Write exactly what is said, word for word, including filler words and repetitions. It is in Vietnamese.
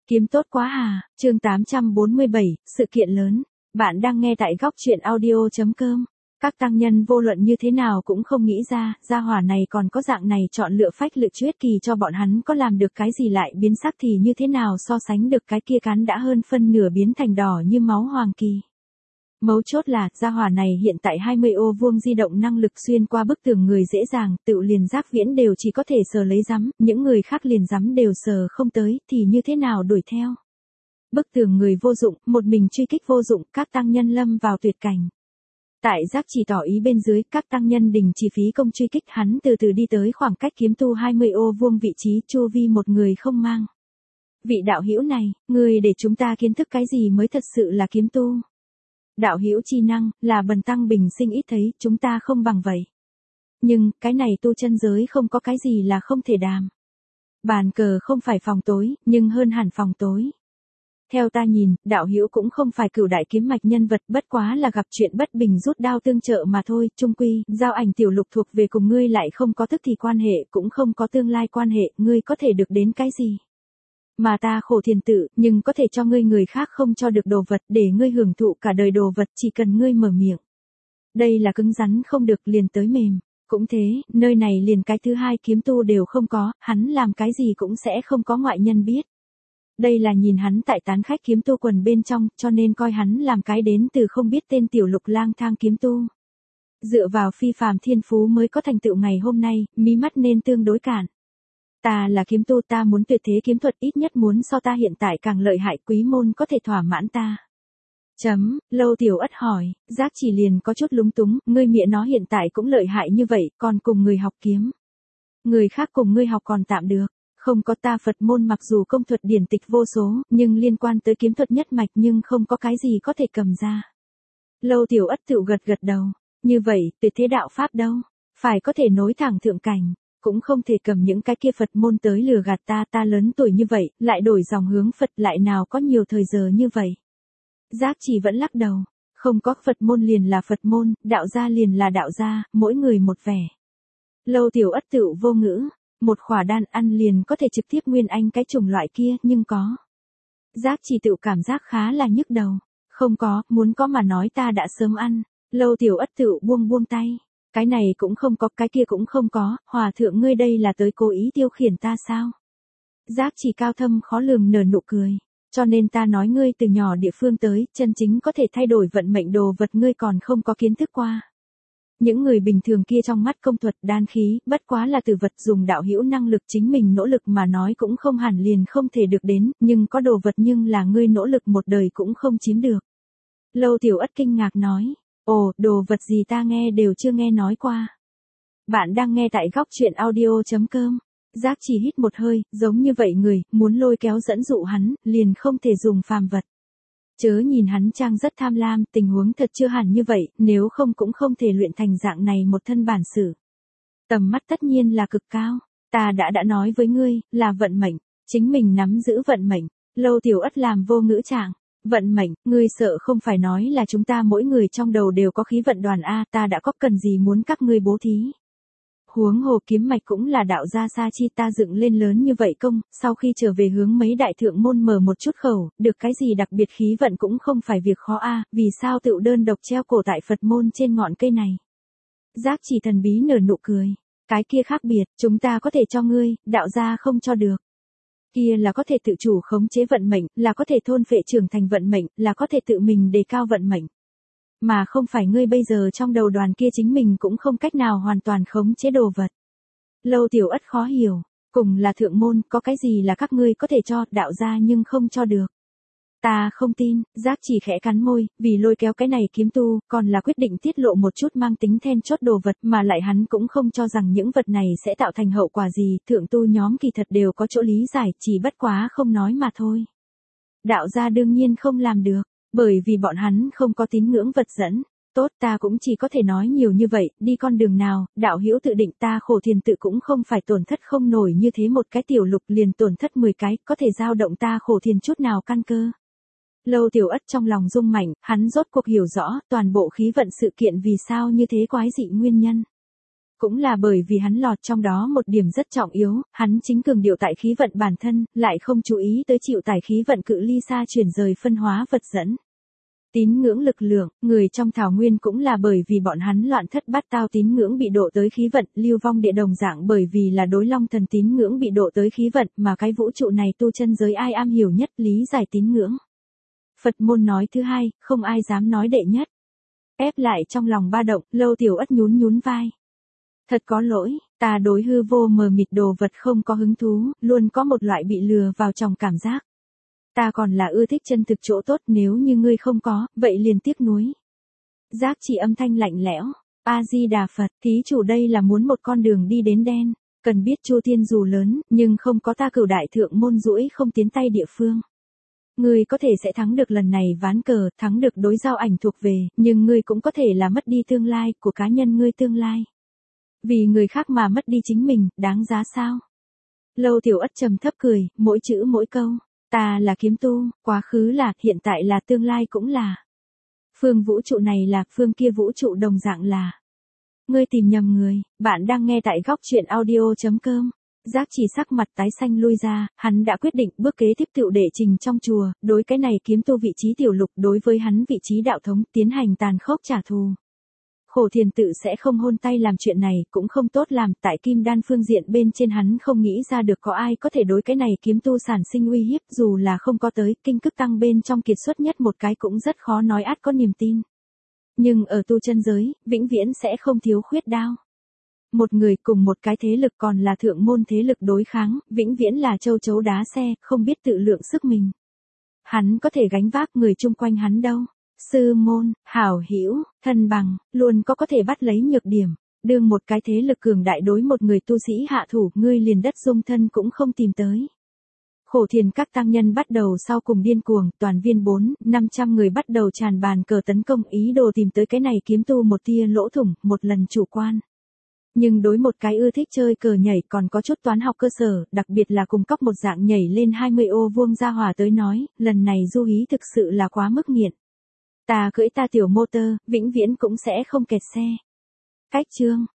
Kiếm tốt quá à, chương tám trăm bốn mươi bảy, sự kiện lớn. Bạn đang nghe tại góc truyện audio.com. Các tăng nhân vô luận như thế nào cũng không nghĩ ra, gia hỏa này còn có dạng này chọn lựa phách lựa chuyết kỳ cho bọn hắn có làm được cái gì lại biến sắc thì như thế nào so sánh được cái kia cán đã hơn phân nửa biến thành đỏ như máu hoàng kỳ. Mấu chốt là, gia hỏa này hiện tại hai mươi ô vuông di động năng lực xuyên qua bức tường người dễ dàng, tự liền giác viễn đều chỉ có thể sờ lấy rắm, những người khác liền rắm đều sờ không tới, thì như thế nào đuổi theo. Bức tường người vô dụng, một mình truy kích vô dụng, các tăng nhân lâm vào tuyệt cảnh. Tại giác chỉ tỏ ý bên dưới, các tăng nhân đình chỉ phí công truy kích, hắn từ từ đi tới khoảng cách kiếm tu hai mươi ô vuông vị trí, chu vi một người không mang. Vị đạo hữu này, người để chúng ta kiến thức cái gì mới thật sự là kiếm tu. Đạo hữu chi năng, là bần tăng bình sinh ít thấy, chúng ta không bằng vậy. Nhưng, cái này tu chân giới không có cái gì là không thể đàm. Bàn cờ không phải phòng tối, nhưng hơn hẳn phòng tối. Theo ta nhìn, đạo hữu cũng không phải cửu đại kiếm mạch nhân vật, bất quá là gặp chuyện bất bình rút đao tương trợ mà thôi, chung quy, giao ảnh tiểu lục thuộc về cùng ngươi lại không có tức thì quan hệ, cũng không có tương lai quan hệ, ngươi có thể được đến cái gì. Mà ta khổ thiền tự, nhưng có thể cho ngươi người khác không cho được đồ vật để ngươi hưởng thụ cả đời đồ vật chỉ cần ngươi mở miệng. Đây là cứng rắn không được liền tới mềm. Cũng thế, nơi này liền cái thứ hai kiếm tu đều không có, hắn làm cái gì cũng sẽ không có ngoại nhân biết. Đây là nhìn hắn tại tán khách kiếm tu quần bên trong, cho nên coi hắn làm cái đến từ không biết tên tiểu lục lang thang kiếm tu. Dựa vào phi phàm thiên phú mới có thành tựu ngày hôm nay, mí mắt nên tương đối cản. Ta là kiếm tu, ta muốn tuyệt thế kiếm thuật, ít nhất muốn so ta hiện tại càng lợi hại, quý môn có thể thỏa mãn ta. Chấm, Lâu Tiểu Ất hỏi, giác chỉ liền có chút lúng túng, ngươi mẹ nó hiện tại cũng lợi hại như vậy, còn cùng người học kiếm. Người khác cùng ngươi học còn tạm được, không có ta Phật môn mặc dù công thuật điển tịch vô số, nhưng liên quan tới kiếm thuật nhất mạch nhưng không có cái gì có thể cầm ra. Lâu Tiểu Ất tự gật gật đầu, như vậy, tuyệt thế đạo Pháp đâu, phải có thể nối thẳng thượng cảnh. Cũng không thể cầm những cái kia Phật môn tới lừa gạt ta, ta lớn tuổi như vậy, lại đổi dòng hướng Phật lại nào có nhiều thời giờ như vậy. Giác chỉ vẫn lắc đầu, không có Phật môn liền là Phật môn, đạo gia liền là đạo gia, mỗi người một vẻ. Lâu Tiểu Ất tự vô ngữ, một khỏa đan ăn liền có thể trực tiếp nguyên anh cái chủng loại kia, nhưng có. Giác chỉ tự cảm giác khá là nhức đầu, không có, muốn có mà nói ta đã sớm ăn. Lâu Tiểu Ất tự buông buông tay. Cái này cũng không có, cái kia cũng không có, hòa thượng ngươi đây là tới cố ý tiêu khiển ta sao? Giác chỉ cao thâm khó lường nở nụ cười, cho nên ta nói ngươi từ nhỏ địa phương tới, chân chính có thể thay đổi vận mệnh đồ vật ngươi còn không có kiến thức qua. Những người bình thường kia trong mắt công thuật đan khí, bất quá là từ vật dùng đạo hữu năng lực chính mình nỗ lực mà nói cũng không hẳn liền không thể được đến, nhưng có đồ vật nhưng là ngươi nỗ lực một đời cũng không chiếm được. Lâu Tiểu Ất kinh ngạc nói. Ồ, đồ vật gì ta nghe đều chưa nghe nói qua. Bạn đang nghe tại góc truyện audio.com. Giác chỉ hít một hơi, giống như vậy người, muốn lôi kéo dẫn dụ hắn, liền không thể dùng phàm vật. Chớ nhìn hắn trang rất tham lam, tình huống thật chưa hẳn như vậy, nếu không cũng không thể luyện thành dạng này một thân bản sự. Tầm mắt tất nhiên là cực cao, ta đã đã nói với ngươi, là vận mệnh, chính mình nắm giữ vận mệnh. Lâu Tiểu Ất làm vô ngữ trạng. Vận mệnh, ngươi sợ không phải nói là chúng ta mỗi người trong đầu đều có khí vận đoàn A, ta đã có cần gì muốn các ngươi bố thí. Huống hồ kiếm mạch cũng là đạo gia sa chi, ta dựng lên lớn như vậy công, sau khi trở về hướng mấy đại thượng môn mở một chút khẩu, được cái gì đặc biệt khí vận cũng không phải việc khó A, vì sao tự đơn độc treo cổ tại Phật môn trên ngọn cây này. Giác chỉ thần bí nở nụ cười, cái kia khác biệt, chúng ta có thể cho ngươi, đạo gia không cho được. Kia là có thể tự chủ khống chế vận mệnh, là có thể thôn phệ trưởng thành vận mệnh, là có thể tự mình đề cao vận mệnh. Mà không phải ngươi bây giờ trong đầu đoàn kia chính mình cũng không cách nào hoàn toàn khống chế đồ vật. Lâu Tiểu Ất khó hiểu, cùng là thượng môn, có cái gì là các ngươi có thể cho, đạo gia nhưng không cho được. Ta không tin, giác chỉ khẽ cắn môi, vì lôi kéo cái này kiếm tu, còn là quyết định tiết lộ một chút mang tính then chốt đồ vật, mà lại hắn cũng không cho rằng những vật này sẽ tạo thành hậu quả gì, thượng tu nhóm kỳ thật đều có chỗ lý giải, chỉ bất quá không nói mà thôi. Đạo gia đương nhiên không làm được, bởi vì bọn hắn không có tín ngưỡng vật dẫn. Tốt, ta cũng chỉ có thể nói nhiều như vậy, đi con đường nào, đạo hữu tự định, ta khổ thiền tự cũng không phải tổn thất không nổi như thế, một cái tiểu lục liền tổn thất mười cái, có thể dao động ta khổ thiền chút nào căn cơ. Lâu Tiểu Ất trong lòng rung mạnh, hắn rốt cuộc hiểu rõ toàn bộ khí vận sự kiện vì sao như thế quái dị nguyên nhân. cũng là bởi vì hắn lọt trong đó một điểm rất trọng yếu, hắn chính cường điệu tại khí vận bản thân, lại không chú ý tới chịu tải khí vận cự ly xa chuyển rời phân hóa vật dẫn. Tín ngưỡng lực lượng, người trong thảo nguyên cũng là bởi vì bọn hắn loạn thất bát tao tín ngưỡng bị độ tới khí vận, lưu vong địa đồng dạng bởi vì là đối long thần tín ngưỡng bị độ tới khí vận, mà cái vũ trụ này tu chân giới ai am hiểu nhất lý giải tín ngưỡng. Phật môn nói thứ hai, không ai dám nói đệ nhất. Ép lại trong lòng ba động, Lâu Tiểu Ất nhún nhún vai. Thật có lỗi, ta đối hư vô mờ mịt đồ vật không có hứng thú, luôn có một loại bị lừa vào trong cảm giác. Ta còn là ưa thích chân thực chỗ tốt, nếu như ngươi không có, vậy liền tiếc nuối. Giác chỉ âm thanh lạnh lẽo, A-di-đà Phật, thí chủ đây là muốn một con đường đi đến đen, cần biết Chu Thiên dù lớn, nhưng không có ta Cửu Đại Thượng Môn duỗi không tiến tay địa phương. Ngươi có thể sẽ thắng được lần này ván cờ, thắng được đối giao ảnh thuộc về, nhưng ngươi cũng có thể là mất đi tương lai của cá nhân ngươi tương lai. Vì người khác mà mất đi chính mình, đáng giá sao? Lâu Tiểu Ất trầm thấp cười, mỗi chữ mỗi câu. Ta là kiếm tu, quá khứ là, hiện tại là, tương lai cũng là. Phương vũ trụ này là, phương kia vũ trụ đồng dạng là. Ngươi tìm nhầm người, bạn đang nghe tại góc truyện audio chấm com. Giác chỉ sắc mặt tái xanh lui ra, hắn đã quyết định bước kế tiếp tựu đệ trình trong chùa, đối cái này kiếm tu vị trí tiểu lục đối với hắn vị trí đạo thống tiến hành tàn khốc trả thù. Khổ thiền tự sẽ không hôn tay làm chuyện này, cũng không tốt làm, tại kim đan phương diện bên trên hắn không nghĩ ra được có ai có thể đối cái này kiếm tu sản sinh uy hiếp, dù là không có tới, kinh cức tăng bên trong kiệt xuất nhất một cái cũng rất khó nói át có niềm tin. Nhưng ở tu chân giới, vĩnh viễn sẽ không thiếu khuyết đao. Một người cùng một cái thế lực còn là thượng môn thế lực đối kháng, vĩnh viễn là châu chấu đá xe, không biết tự lượng sức mình. Hắn có thể gánh vác người chung quanh hắn đâu. Sư môn, hảo hữu, thân bằng, luôn có có thể bắt lấy nhược điểm. Đương một cái thế lực cường đại đối một người tu sĩ hạ thủ, ngươi liền đất dung thân cũng không tìm tới. Khổ thiền các tăng nhân bắt đầu sau cùng điên cuồng, toàn viên bốn, năm trăm người bắt đầu tràn bàn cờ tấn công, ý đồ tìm tới cái này kiếm tu một tia lỗ thủng, một lần chủ quan. Nhưng đối một cái ưa thích chơi cờ nhảy còn có chút toán học cơ sở, đặc biệt là cùng cấp một dạng nhảy lên hai mươi ô vuông gia hỏa tới nói, lần này du hí thực sự là quá mức nghiện. Ta cưỡi ta tiểu motor, vĩnh viễn cũng sẽ không kẹt xe. Cách chương,